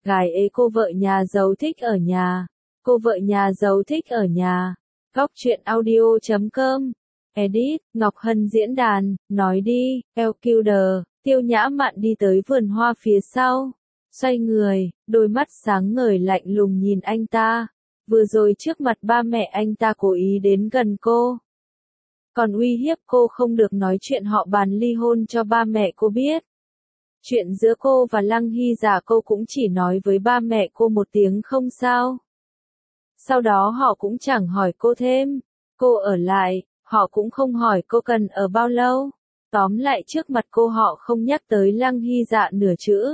Gái ế cô vợ nhà giàu thích ở nhà. Cô vợ nhà giàu thích ở nhà. Góc truyện audio.com. Edit, Ngọc Hân diễn đàn, nói đi, LQD, Tiêu Nhã Mạn đi tới vườn hoa phía sau. Xoay người, đôi mắt sáng ngời lạnh lùng nhìn anh ta. Vừa rồi trước mặt ba mẹ anh ta cố ý đến gần cô. Còn uy hiếp cô không được nói chuyện họ bàn ly hôn cho ba mẹ cô biết. Chuyện giữa cô và Lăng Hy Dạ cô cũng chỉ nói với ba mẹ cô một tiếng không sao. Sau đó họ cũng chẳng hỏi cô thêm. Cô ở lại, họ cũng không hỏi cô cần ở bao lâu. Tóm lại trước mặt cô họ không nhắc tới Lăng Hy Dạ nửa chữ.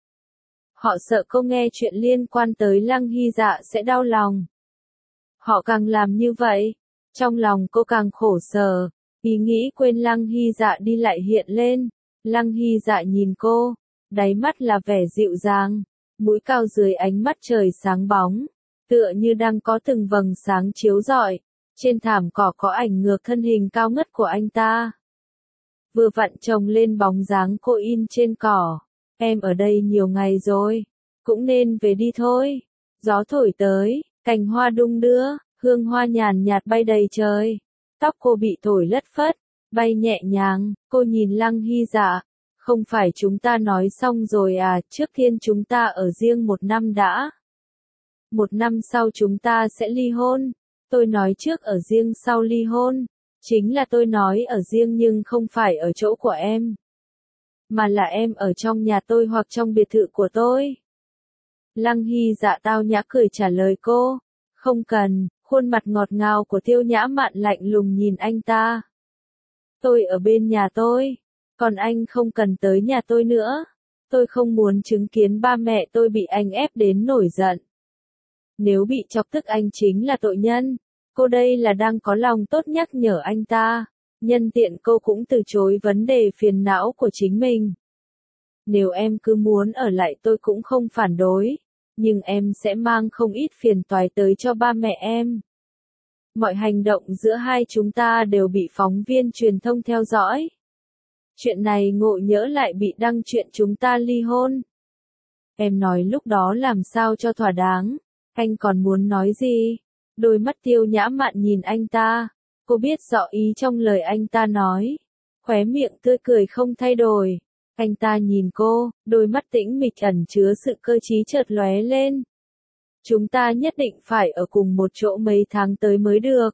Họ sợ cô nghe chuyện liên quan tới Lăng Hy Dạ sẽ đau lòng. Họ càng làm như vậy, trong lòng cô càng khổ sở, ý nghĩ quên Lăng Hy Dạ đi lại hiện lên. Lăng Hy Dạ nhìn cô, đáy mắt là vẻ dịu dàng, mũi cao dưới ánh mắt trời sáng bóng, tựa như đang có từng vầng sáng chiếu rọi. Trên thảm cỏ có ảnh ngược thân hình cao ngất của anh ta. Vừa vặn chồng lên bóng dáng cô in trên cỏ. Em ở đây nhiều ngày rồi, cũng nên về đi thôi. Gió thổi tới, cành hoa đung đưa, hương hoa nhàn nhạt bay đầy trời. Tóc cô bị thổi lất phất, bay nhẹ nhàng. Cô nhìn Lăng Hy Dạ, không phải chúng ta nói xong rồi à, trước tiên chúng ta ở riêng 1 năm đã. 1 năm sau chúng ta sẽ ly hôn. Tôi nói trước ở riêng sau ly hôn. Chính là tôi nói ở riêng nhưng không phải ở chỗ của em. Mà là em ở trong nhà tôi hoặc trong biệt thự của tôi. Lăng Hy Dạ tao nhã cười trả lời cô. Không cần, khuôn mặt ngọt ngào của Tiêu Nhã Mạn lạnh lùng nhìn anh ta. Tôi ở bên nhà tôi, còn anh không cần tới nhà tôi nữa. Tôi không muốn chứng kiến ba mẹ tôi bị anh ép đến nổi giận. Nếu bị chọc tức anh chính là tội nhân. Cô đây là đang có lòng tốt nhắc nhở anh ta. Nhân tiện cô cũng từ chối vấn đề phiền não của chính mình. Nếu em cứ muốn ở lại tôi cũng không phản đối. Nhưng em sẽ mang không ít phiền toái tới cho ba mẹ em. Mọi hành động giữa hai chúng ta đều bị phóng viên truyền thông theo dõi. Chuyện này ngộ nhỡ lại bị đăng chuyện chúng ta ly hôn. Em nói lúc đó làm sao cho thỏa đáng. Anh còn muốn nói gì? Đôi mắt Tiêu Nhã Mạn nhìn anh ta. Cô biết rõ ý trong lời anh ta nói. Khóe miệng tươi cười không thay đổi. Anh ta nhìn cô, đôi mắt tĩnh mịch ẩn chứa sự cơ trí chợt lóe lên. Chúng ta nhất định phải ở cùng một chỗ mấy tháng tới mới được.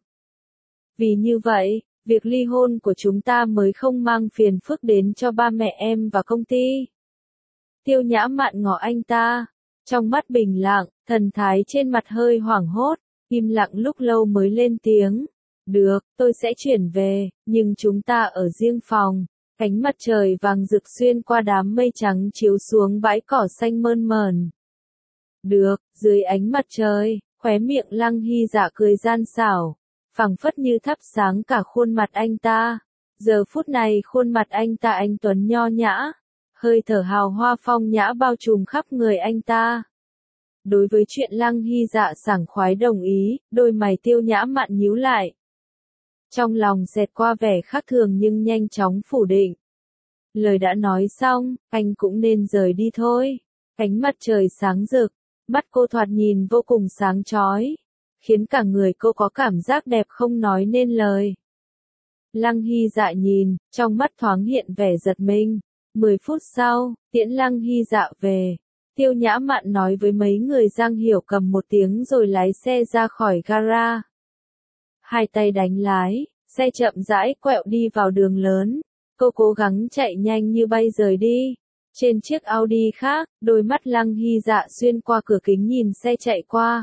Vì như vậy, việc ly hôn của chúng ta mới không mang phiền phức đến cho ba mẹ em và công ty. Tiêu Nhã Mạn ngó anh ta. Trong mắt bình lặng, thần thái trên mặt hơi hoảng hốt, im lặng lúc lâu mới lên tiếng. Được, tôi sẽ chuyển về, nhưng chúng ta ở riêng phòng. Ánh mặt trời vàng rực xuyên qua đám mây trắng chiếu xuống bãi cỏ xanh mơn mởn. Được, dưới ánh mặt trời, khóe miệng Lăng Hy Dạ cười gian xảo, phảng phất như thắp sáng cả khuôn mặt anh ta. Giờ phút này khuôn mặt anh ta anh tuấn nho nhã, hơi thở hào hoa phong nhã bao trùm khắp người anh ta. Đối với chuyện Lăng Hy Dạ sảng khoái đồng ý, đôi mày Tiêu Nhã Mạn nhíu lại. Trong lòng xẹt qua vẻ khác thường nhưng nhanh chóng phủ định. Lời đã nói xong, anh cũng nên rời đi thôi. Ánh mặt trời sáng rực, mắt cô thoạt nhìn vô cùng sáng chói, khiến cả người cô có cảm giác đẹp không nói nên lời. Lăng Hy Dạ nhìn, trong mắt thoáng hiện vẻ giật mình. 10 phút sau, tiễn Lăng Hy Dạ về. Tiêu Nhã Mạn nói với mấy người Giang Hiểu cầm một tiếng rồi lái xe ra khỏi gara. Hai tay đánh lái, xe chậm rãi quẹo đi vào đường lớn. Cô cố gắng chạy nhanh như bay rời đi. Trên chiếc Audi khác, đôi mắt Lăng Hy Dạ xuyên qua cửa kính nhìn xe chạy qua.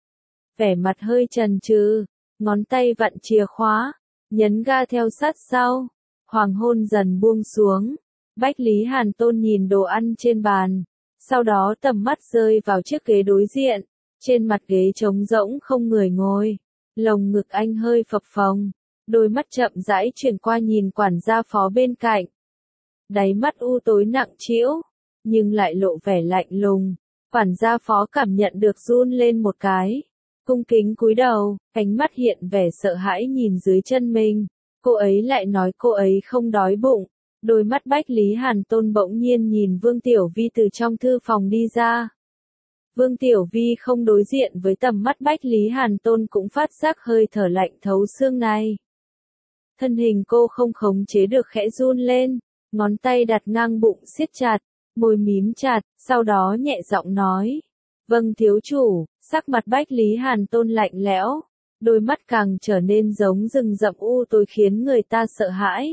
Vẻ mặt hơi chần chừ, ngón tay vặn chìa khóa, nhấn ga theo sát sau. Hoàng hôn dần buông xuống. Bách Lý Hàn Tôn nhìn đồ ăn trên bàn. Sau đó tầm mắt rơi vào chiếc ghế đối diện. Trên mặt ghế trống rỗng không người ngồi. Lồng ngực anh hơi phập phồng. Đôi mắt chậm rãi chuyển qua nhìn quản gia phó bên cạnh. Đáy mắt u tối nặng trĩu, nhưng lại lộ vẻ lạnh lùng. Quản gia phó cảm nhận được run lên một cái. Cung kính cúi đầu, ánh mắt hiện vẻ sợ hãi nhìn dưới chân mình. Cô ấy lại nói cô ấy không đói bụng. Đôi mắt Bách Lý Hàn Tôn bỗng nhiên nhìn Vương Tiểu Vi từ trong thư phòng đi ra. Vương Tiểu Vi không đối diện với tầm mắt Bách Lý Hàn Tôn cũng phát giác hơi thở lạnh thấu xương này. Thân hình cô không khống chế được khẽ run lên, ngón tay đặt ngang bụng siết chặt, môi mím chặt, sau đó nhẹ giọng nói. Vâng thiếu chủ, sắc mặt Bách Lý Hàn Tôn lạnh lẽo, đôi mắt càng trở nên giống rừng rậm u tối khiến người ta sợ hãi.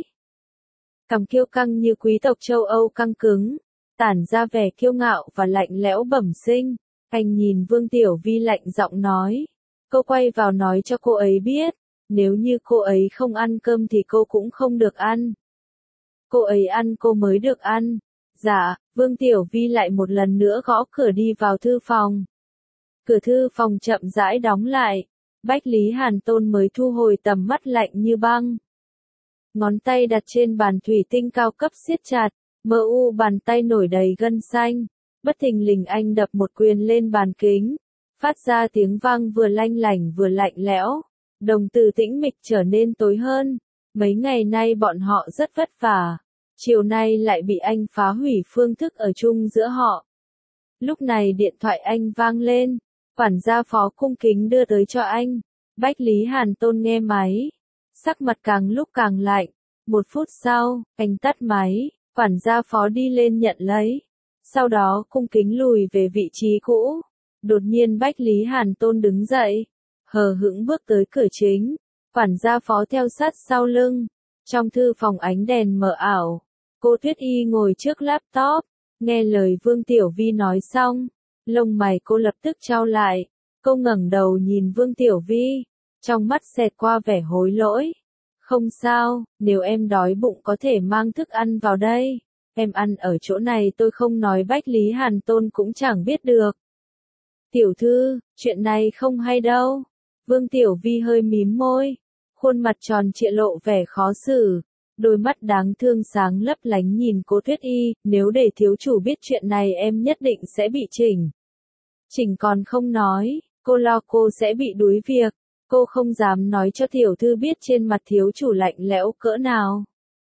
Cằm kiêu căng như quý tộc châu Âu căng cứng, tản ra vẻ kiêu ngạo và lạnh lẽo bẩm sinh. Anh nhìn Vương Tiểu Vi lạnh giọng nói. Cô quay vào nói cho cô ấy biết, nếu như cô ấy không ăn cơm thì cô cũng không được ăn. Cô ấy ăn cô mới được ăn. Dạ, Vương Tiểu Vi lại một lần nữa gõ cửa đi vào thư phòng. Cửa thư phòng chậm rãi đóng lại, Bách Lý Hàn Tôn mới thu hồi tầm mắt lạnh như băng. Ngón tay đặt trên bàn thủy tinh cao cấp siết chặt, mờ u bàn tay nổi đầy gân xanh. Bất thình lình anh đập một quyền lên bàn kính, phát ra tiếng vang vừa lanh lảnh vừa lạnh lẽo. Đồng tử tĩnh mịch trở nên tối hơn. Mấy ngày nay bọn họ rất vất vả. Chiều nay lại bị anh phá hủy phương thức ở chung giữa họ. Lúc này điện thoại anh vang lên. Quản gia phó cung kính đưa tới cho anh. Bách Lý Hàn Tôn nghe máy. Sắc mặt càng lúc càng lạnh. 1 phút sau, anh tắt máy. Quản gia phó đi lên nhận lấy. Sau đó cung kính lùi về vị trí cũ. Đột nhiên Bách Lý Hàn Tôn đứng dậy. Hờ hững bước tới cửa chính. Quản gia phó theo sát sau lưng. Trong thư phòng ánh đèn mờ ảo. Cô Tuyết Y ngồi trước laptop. Nghe lời Vương Tiểu Vi nói xong. Lông mày cô lập tức chau lại. Cô ngẩng đầu nhìn Vương Tiểu Vi. Trong mắt xẹt qua vẻ hối lỗi. Không sao, nếu em đói bụng có thể mang thức ăn vào đây. Em ăn ở chỗ này tôi không nói Bách Lý Hàn Tôn cũng chẳng biết được. Tiểu thư, chuyện này không hay đâu. Vương Tiểu Vi hơi mím môi. Khuôn mặt tròn trịa lộ vẻ khó xử. Đôi mắt đáng thương sáng lấp lánh nhìn cô Tuyết Y. Nếu để thiếu chủ biết chuyện này em nhất định sẽ bị chỉnh. Chỉnh còn không nói, cô lo cô sẽ bị đuối việc. Cô không dám nói cho tiểu thư biết trên mặt thiếu chủ lạnh lẽo cỡ nào.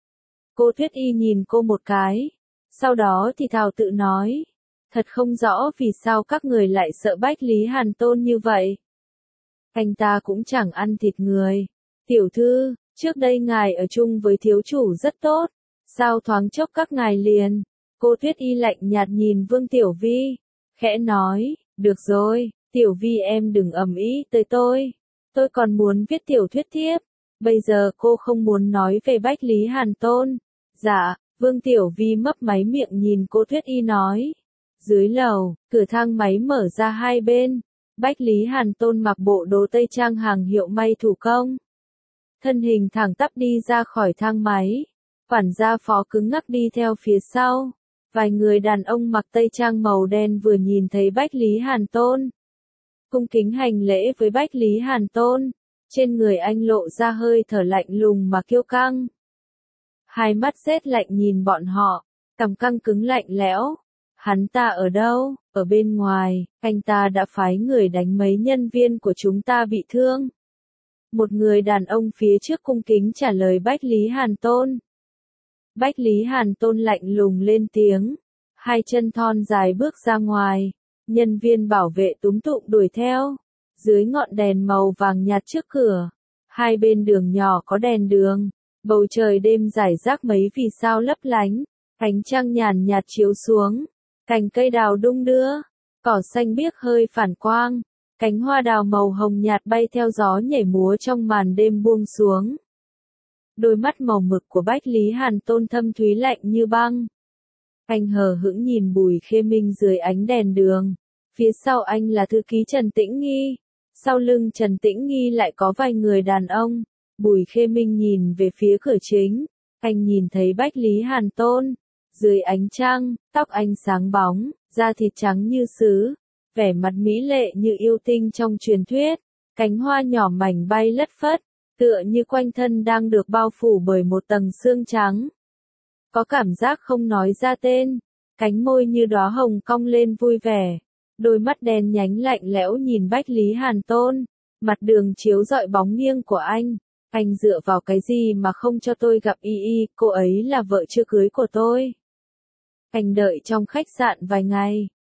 Cô Tuyết Y nhìn cô một cái. Sau đó thì thào tự nói. Thật không rõ vì sao các người lại sợ Bách Lý Hàn Tôn như vậy. Anh ta cũng chẳng ăn thịt người. Tiểu thư, trước đây ngài ở chung với thiếu chủ rất tốt. Sao thoáng chốc các ngài liền. Cô Tuyết Y lạnh nhạt nhìn Vương Tiểu Vi. Khẽ nói, được rồi, Tiểu Vi em đừng ầm ĩ tới tôi. Tôi còn muốn viết tiểu thuyết tiếp. Bây giờ cô không muốn nói về Bách Lý Hàn Tôn. Dạ, Vương Tiểu Vi mấp máy miệng nhìn cô Tuyết Y nói. Dưới lầu, cửa thang máy mở ra hai bên. Bách Lý Hàn Tôn mặc bộ đồ tây trang hàng hiệu may thủ công. Thân hình thẳng tắp đi ra khỏi thang máy. Quản gia phó cứng ngắc đi theo phía sau. Vài người đàn ông mặc tây trang màu đen vừa nhìn thấy Bách Lý Hàn Tôn. Cung kính hành lễ với Bách Lý Hàn Tôn. Trên người anh lộ ra hơi thở lạnh lùng mà kiêu căng. Hai mắt rét lạnh nhìn bọn họ, cằm căng cứng lạnh lẽo. Hắn ta ở đâu? Ở bên ngoài, anh ta đã phái người đánh mấy nhân viên của chúng ta bị thương. Một người đàn ông phía trước cung kính trả lời Bách Lý Hàn Tôn. Bách Lý Hàn Tôn lạnh lùng lên tiếng. Hai chân thon dài bước ra ngoài. Nhân viên bảo vệ túm tụm đuổi theo. Dưới ngọn đèn màu vàng nhạt trước cửa. Hai bên đường nhỏ có đèn đường. Bầu trời đêm rải rác mấy vì sao lấp lánh. Ánh trăng nhàn nhạt chiếu xuống. Cành cây đào đung đưa. Cỏ xanh biếc hơi phản quang. Cánh hoa đào màu hồng nhạt bay theo gió nhảy múa trong màn đêm buông xuống. Đôi mắt màu mực của Bách Lý Hàn Tôn thâm thúy lạnh như băng. Anh hờ hững nhìn Bùi Khê Minh dưới ánh đèn đường. Phía sau anh là thư ký Trần Tĩnh Nghi. Sau lưng Trần Tĩnh Nghi lại có vài người đàn ông. Bùi Khê Minh nhìn về phía cửa chính. Anh nhìn thấy Bách Lý Hàn Tôn. Dưới ánh trăng, tóc anh sáng bóng, da thịt trắng như sứ. Vẻ mặt mỹ lệ như yêu tinh trong truyền thuyết. Cánh hoa nhỏ mảnh bay lất phất. Tựa như quanh thân đang được bao phủ bởi một tầng sương trắng. Có cảm giác không nói ra tên. Cánh môi như đóa hồng cong lên vui vẻ. Đôi mắt đen nhánh lạnh lẽo nhìn Bách Lý Hàn Tôn. Mặt đường chiếu rọi bóng nghiêng của anh. Anh dựa vào cái gì mà không cho tôi gặp Y Y, cô ấy là vợ chưa cưới của tôi. Anh đợi trong khách sạn vài ngày.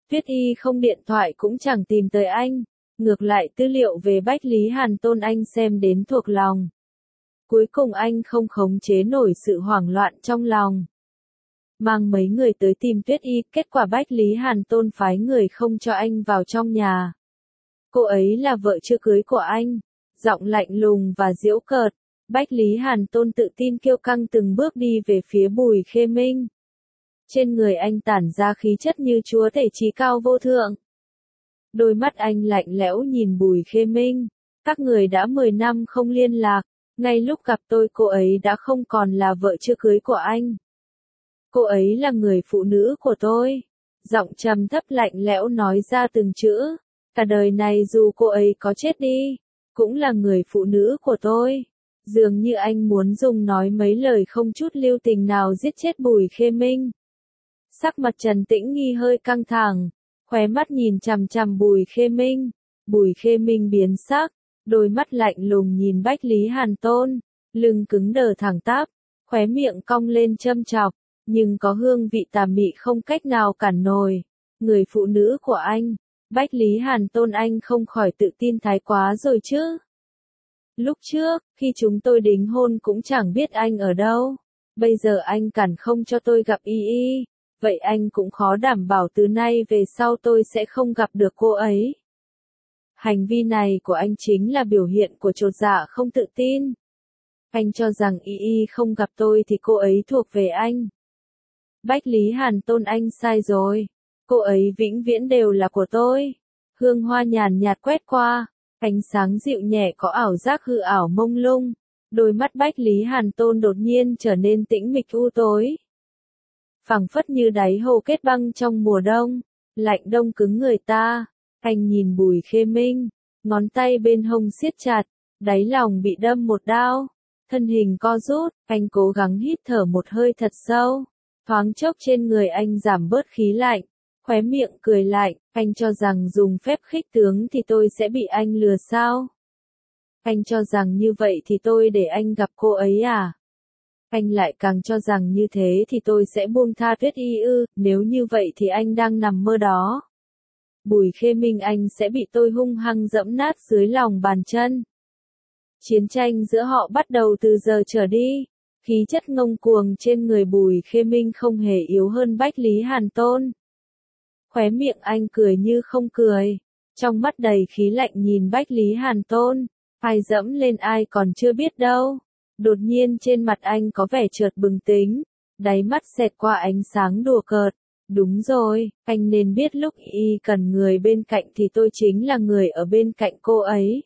Tuyết Y không điện thoại cũng chẳng tìm tới anh. Ngược lại tư liệu về Bách Lý Hàn Tôn anh xem đến thuộc lòng. Cuối cùng anh không khống chế nổi sự hoảng loạn trong lòng. Mang mấy người tới tìm Tuyết Y, kết quả Bách Lý Hàn Tôn phái người không cho anh vào trong nhà. Cô ấy là vợ chưa cưới của anh. Giọng lạnh lùng và giễu cợt. Bách Lý Hàn Tôn tự tin kiêu căng từng bước đi về phía Bùi Khê Minh. Trên người anh tản ra khí chất như chúa tể trí cao vô thượng. Đôi mắt anh lạnh lẽo nhìn Bùi Khê Minh. Các người đã 10 năm không liên lạc. Ngay lúc gặp tôi cô ấy đã không còn là vợ chưa cưới của anh. Cô ấy là người phụ nữ của tôi. Giọng trầm thấp lạnh lẽo nói ra từng chữ. Cả đời này dù cô ấy có chết đi, cũng là người phụ nữ của tôi. Dường như anh muốn dùng nói mấy lời không chút lưu tình nào giết chết Bùi Khê Minh. Sắc mặt Trần Tĩnh Nghi hơi căng thẳng, khóe mắt nhìn chằm chằm Bùi Khê Minh. Bùi Khê Minh biến sắc, đôi mắt lạnh lùng nhìn Bách Lý Hàn Tôn, lưng cứng đờ thẳng tắp, khóe miệng cong lên châm chọc, nhưng có hương vị tà mị không cách nào cản nổi. Người phụ nữ của anh, Bách Lý Hàn Tôn anh không khỏi tự tin thái quá rồi chứ. Lúc trước, khi chúng tôi đính hôn cũng chẳng biết anh ở đâu. Bây giờ anh cản không cho tôi gặp Y Y. Vậy anh cũng khó đảm bảo từ nay về sau tôi sẽ không gặp được cô ấy. Hành vi này của anh chính là biểu hiện của chột dạ không tự tin. Anh cho rằng Y Y không gặp tôi thì cô ấy thuộc về anh. Bách Lý Hàn Tôn anh sai rồi. Cô ấy vĩnh viễn đều là của tôi. Hương hoa nhàn nhạt quét qua. Ánh sáng dịu nhẹ có ảo giác hư ảo mông lung. Đôi mắt Bách Lý Hàn Tôn đột nhiên trở nên tĩnh mịch u tối. Phẳng phất như đáy hồ kết băng trong mùa đông. Lạnh đông cứng người ta. Anh nhìn Bùi Khê Minh. Ngón tay bên hông siết chặt. Đáy lòng bị đâm một đao. Thân hình co rút. Anh cố gắng hít thở một hơi thật sâu. Thoáng chốc trên người anh giảm bớt khí lạnh. Khóe miệng cười lạnh, anh cho rằng dùng phép khích tướng thì tôi sẽ bị anh lừa sao? Anh cho rằng như vậy thì tôi để anh gặp cô ấy à? Anh lại càng cho rằng như thế thì tôi sẽ buông tha Tuyết Y ư, nếu như vậy thì anh đang nằm mơ đó. Bùi Khê Minh anh sẽ bị tôi hung hăng dẫm nát dưới lòng bàn chân. Chiến tranh giữa họ bắt đầu từ giờ trở đi. Khí chất ngông cuồng trên người Bùi Khê Minh không hề yếu hơn Bách Lý Hàn Tôn. Khóe miệng anh cười như không cười, trong mắt đầy khí lạnh nhìn Bách Lý Hàn Tôn, ai dẫm lên ai còn chưa biết đâu. Đột nhiên trên mặt anh có vẻ chợt bừng tỉnh, đáy mắt xẹt qua ánh sáng đùa cợt. Đúng rồi, anh nên biết lúc Y cần người bên cạnh thì tôi chính là người ở bên cạnh cô ấy.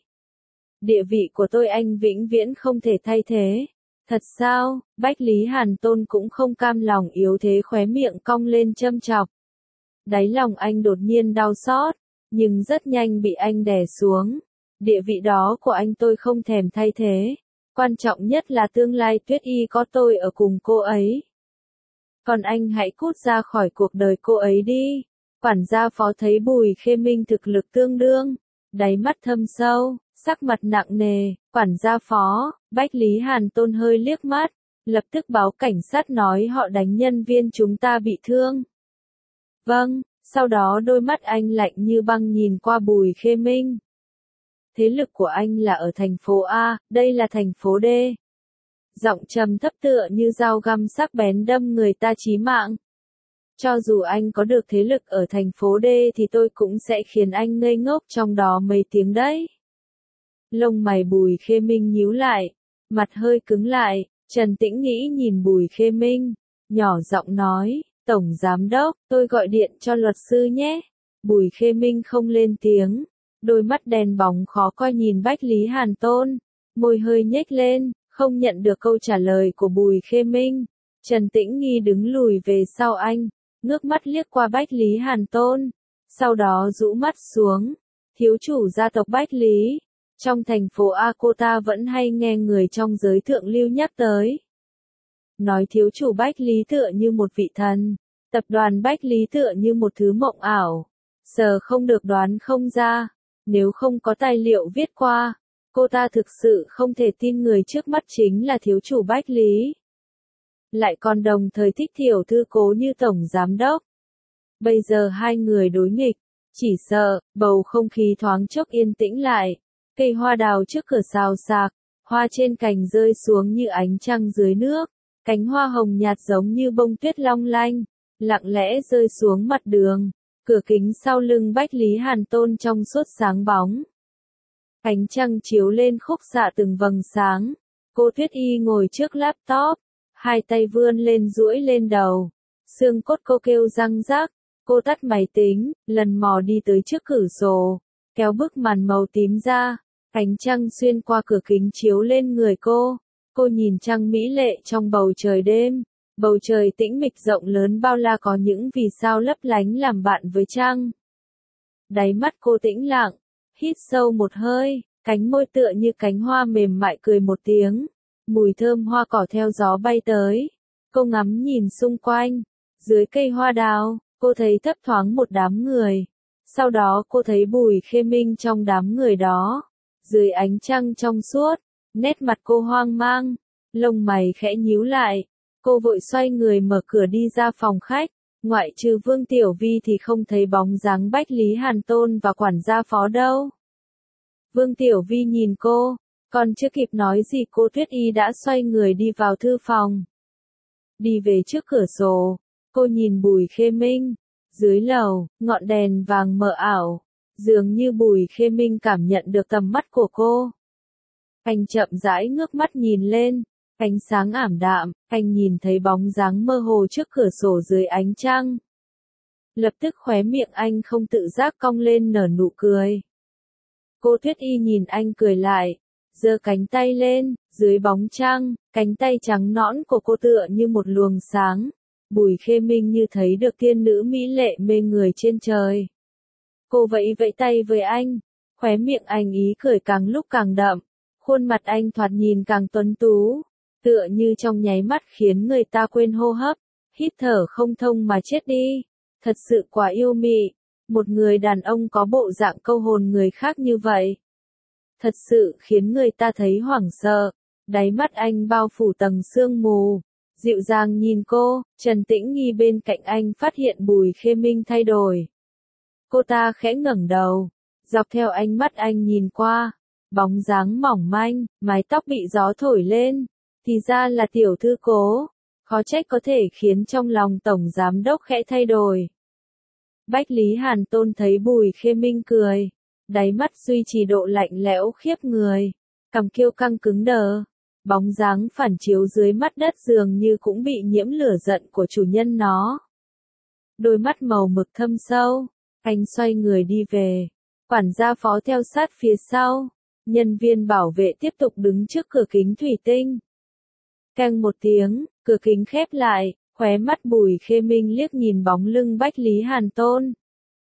Địa vị của tôi anh vĩnh viễn không thể thay thế. Thật sao? Bách Lý Hàn Tôn cũng không cam lòng yếu thế, khóe miệng cong lên châm chọc. Đáy lòng anh đột nhiên đau xót, nhưng rất nhanh bị anh đè xuống. Địa vị đó của anh tôi không thèm thay thế. Quan trọng nhất là tương lai Tuyết Y có tôi ở cùng cô ấy. Còn anh hãy cút ra khỏi cuộc đời cô ấy đi. Quản gia phó thấy Bùi Khê Minh thực lực tương đương, đáy mắt thâm sâu, sắc mặt nặng nề. Quản gia phó, Bách Lý Hàn Tôn hơi liếc mắt, lập tức báo cảnh sát nói họ đánh nhân viên chúng ta bị thương. Vâng, sau đó đôi mắt anh lạnh như băng nhìn qua Bùi Khê Minh. Thế lực của anh là ở thành phố A, đây là thành phố D. Giọng trầm thấp tựa như dao găm sắc bén đâm người ta chí mạng. Cho dù anh có được thế lực ở thành phố D thì tôi cũng sẽ khiến anh ngây ngốc trong đó mấy tiếng đấy. Lông mày Bùi Khê Minh nhíu lại, mặt hơi cứng lại, Trần Tĩnh Nghĩ nhìn Bùi Khê Minh, nhỏ giọng nói, Tổng Giám Đốc, tôi gọi điện cho luật sư nhé. Bùi Khê Minh không lên tiếng, đôi mắt đen bóng khó coi nhìn Bách Lý Hàn Tôn, môi hơi nhếch lên, không nhận được câu trả lời của Bùi Khê Minh. Trần Tĩnh Nghi đứng lùi về sau anh, ngước mắt liếc qua Bách Lý Hàn Tôn, sau đó rũ mắt xuống. Thiếu chủ gia tộc Bách Lý, trong thành phố A cô ta vẫn hay nghe người trong giới thượng lưu nhắc tới. Nói thiếu chủ Bách Lý tựa như một vị thần, tập đoàn Bách Lý tựa như một thứ mộng ảo, sờ không được đoán không ra, nếu không có tài liệu viết qua, cô ta thực sự không thể tin người trước mắt chính là thiếu chủ Bách Lý. Lại còn đồng thời thích tiểu thư Cố Như Tổng Giám Đốc. Bây giờ hai người đối nghịch, chỉ sợ, bầu không khí thoáng chốc yên tĩnh lại. Cây hoa đào trước cửa xào xạc, hoa trên cành rơi xuống như ánh trăng dưới nước. Cánh hoa hồng nhạt giống như bông tuyết long lanh, lặng lẽ rơi xuống mặt đường. Cửa kính sau lưng Bách Lý Hàn Tôn trong suốt sáng bóng. Ánh trăng chiếu lên khúc xạ từng vầng sáng. Cô Tuyết Y ngồi trước laptop, hai tay vươn lên duỗi lên đầu. Xương cốt cô kêu răng rắc. Cô tắt máy tính, lần mò đi tới trước cửa sổ, kéo bức màn màu tím ra. Ánh trăng xuyên qua cửa kính chiếu lên người cô. Cô nhìn trăng mỹ lệ trong bầu trời đêm. Bầu trời tĩnh mịch rộng lớn bao la có những vì sao lấp lánh làm bạn với trăng. Đáy mắt cô tĩnh lặng, hít sâu một hơi, cánh môi tựa như cánh hoa mềm mại cười một tiếng. Mùi thơm hoa cỏ theo gió bay tới. Cô ngắm nhìn xung quanh. Dưới cây hoa đào, cô thấy thấp thoáng một đám người. Sau đó cô thấy Bùi Khê Minh trong đám người đó. Dưới ánh trăng trong suốt, nét mặt cô hoang mang, lông mày khẽ nhíu lại. Cô vội xoay người mở cửa đi ra phòng khách. Ngoại trừ Vương Tiểu Vi thì không thấy bóng dáng Bách Lý Hàn Tôn và quản gia Phó đâu. Vương Tiểu Vi nhìn cô, còn chưa kịp nói gì cô Tuyết Y đã xoay người đi vào thư phòng. Đi về trước cửa sổ, cô nhìn Bùi Khê Minh. Dưới lầu, ngọn đèn vàng mờ ảo, dường như Bùi Khê Minh cảm nhận được tầm mắt của cô. Anh chậm rãi ngước mắt nhìn lên, ánh sáng ảm đạm, anh nhìn thấy bóng dáng mơ hồ trước cửa sổ dưới ánh trăng. Lập tức khóe miệng anh không tự giác cong lên nở nụ cười. Cô Tuyết Y nhìn anh cười lại, giơ cánh tay lên, dưới bóng trăng, cánh tay trắng nõn của cô tựa như một luồng sáng. Bùi Khê Minh như thấy được tiên nữ mỹ lệ mê người trên trời. Cô vẫy vẫy tay với anh, khóe miệng anh ý cười càng lúc càng đậm, khuôn mặt anh thoạt nhìn càng tuấn tú, tựa như trong nháy mắt khiến người ta quên hô hấp, hít thở không thông mà chết đi. Thật sự quá yêu mị, một người đàn ông có bộ dạng câu hồn người khác như vậy. Thật sự khiến người ta thấy hoảng sợ, đáy mắt anh bao phủ tầng sương mù. Dịu dàng nhìn cô, Trần Tĩnh Nghi bên cạnh anh phát hiện Bùi Khê Minh thay đổi. Cô ta khẽ ngẩng đầu, dọc theo ánh mắt anh nhìn qua, bóng dáng mỏng manh, mái tóc bị gió thổi lên, thì ra là tiểu thư Cố, khó trách có thể khiến trong lòng tổng giám đốc khẽ thay đổi. Bách Lý Hàn Tôn thấy Bùi Khê Minh cười, đáy mắt duy trì độ lạnh lẽo khiếp người, cằm kiêu căng cứng đờ. Bóng dáng phản chiếu dưới mắt đất dường như cũng bị nhiễm lửa giận của chủ nhân nó. Đôi mắt màu mực thâm sâu, anh xoay người đi về. Quản gia Phó theo sát phía sau. Nhân viên bảo vệ tiếp tục đứng trước cửa kính thủy tinh. Keng một tiếng, cửa kính khép lại, khóe mắt Bùi Khê Minh liếc nhìn bóng lưng Bách Lý Hàn Tôn.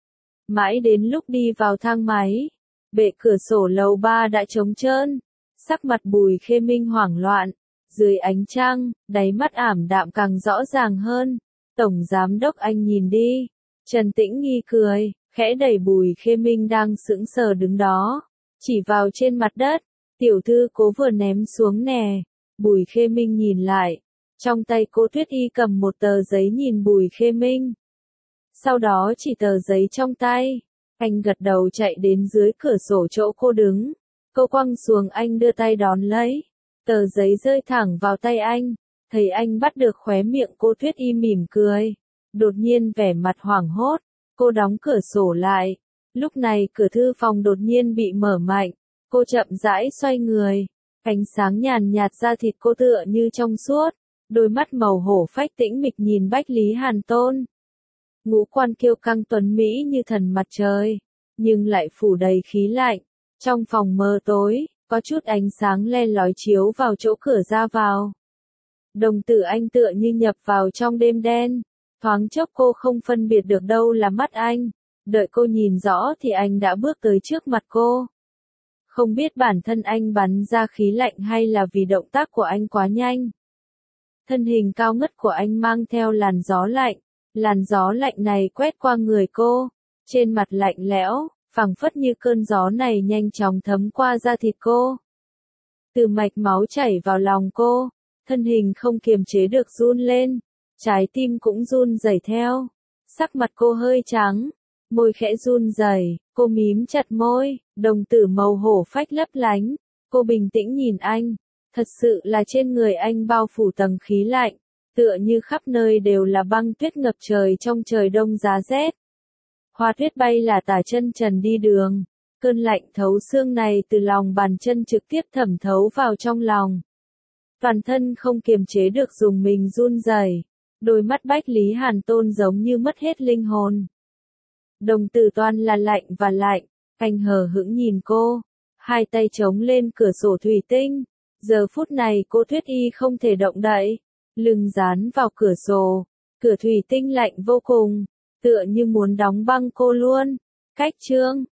Mãi đến lúc đi vào thang máy, bệ cửa sổ lầu 3 đã trống trơn. Sắc mặt Bùi Khê Minh hoảng loạn, dưới ánh trăng, đáy mắt ảm đạm càng rõ ràng hơn. Tổng giám đốc anh nhìn đi. Trần Tĩnh Nghi cười, khẽ đẩy Bùi Khê Minh đang sững sờ đứng đó, chỉ vào trên mặt đất. Tiểu thư Cố vừa ném xuống nè. Bùi Khê Minh nhìn lại, trong tay cô Tuyết Y cầm một tờ giấy nhìn Bùi Khê Minh. Sau đó chỉ tờ giấy trong tay, anh gật đầu chạy đến dưới cửa sổ chỗ cô đứng. Cô quăng xuống anh đưa tay đón lấy. Tờ giấy rơi thẳng vào tay anh. Thấy anh bắt được khóe miệng cô Tuyết Y mỉm cười. Đột nhiên vẻ mặt hoảng hốt. Cô đóng cửa sổ lại. Lúc này cửa thư phòng đột nhiên bị mở mạnh. Cô chậm rãi xoay người. Ánh sáng nhàn nhạt da thịt cô tựa như trong suốt. Đôi mắt màu hổ phách tĩnh mịch nhìn Bách Lý Hàn Tôn. Ngũ quan kiêu căng tuấn mỹ như thần mặt trời. Nhưng lại phủ đầy khí lạnh. Trong phòng mờ tối, có chút ánh sáng le lói chiếu vào chỗ cửa ra vào. Đồng tử anh tựa như nhập vào trong đêm đen. Thoáng chốc cô không phân biệt được đâu là mắt anh. Đợi cô nhìn rõ thì anh đã bước tới trước mặt cô. Không biết bản thân anh bắn ra khí lạnh hay là vì động tác của anh quá nhanh. Thân hình cao ngất của anh mang theo làn gió lạnh. Làn gió lạnh này quét qua người cô. Trên mặt lạnh lẽo. Phảng phất như cơn gió này nhanh chóng thấm qua da thịt cô. Từ mạch máu chảy vào lòng cô, thân hình không kiềm chế được run lên, trái tim cũng run rẩy theo. Sắc mặt cô hơi trắng, môi khẽ run rẩy, cô mím chặt môi, đồng tử màu hổ phách lấp lánh. Cô bình tĩnh nhìn anh, thật sự là trên người anh bao phủ tầng khí lạnh, tựa như khắp nơi đều là băng tuyết ngập trời trong trời đông giá rét. Hoa tuyết bay là tả chân trần đi đường, cơn lạnh thấu xương này từ lòng bàn chân trực tiếp thẩm thấu vào trong lòng. Toàn thân không kiềm chế được dùng mình run rẩy, đôi mắt Bách Lý Hàn Tôn giống như mất hết linh hồn. Đồng tử toàn là lạnh và lạnh, anh hờ hững nhìn cô, hai tay chống lên cửa sổ thủy tinh. Giờ phút này cô Tuyết Y không thể động đậy, lưng dán vào cửa sổ, cửa thủy tinh lạnh vô cùng, tựa như muốn đóng băng cô luôn. Cách chương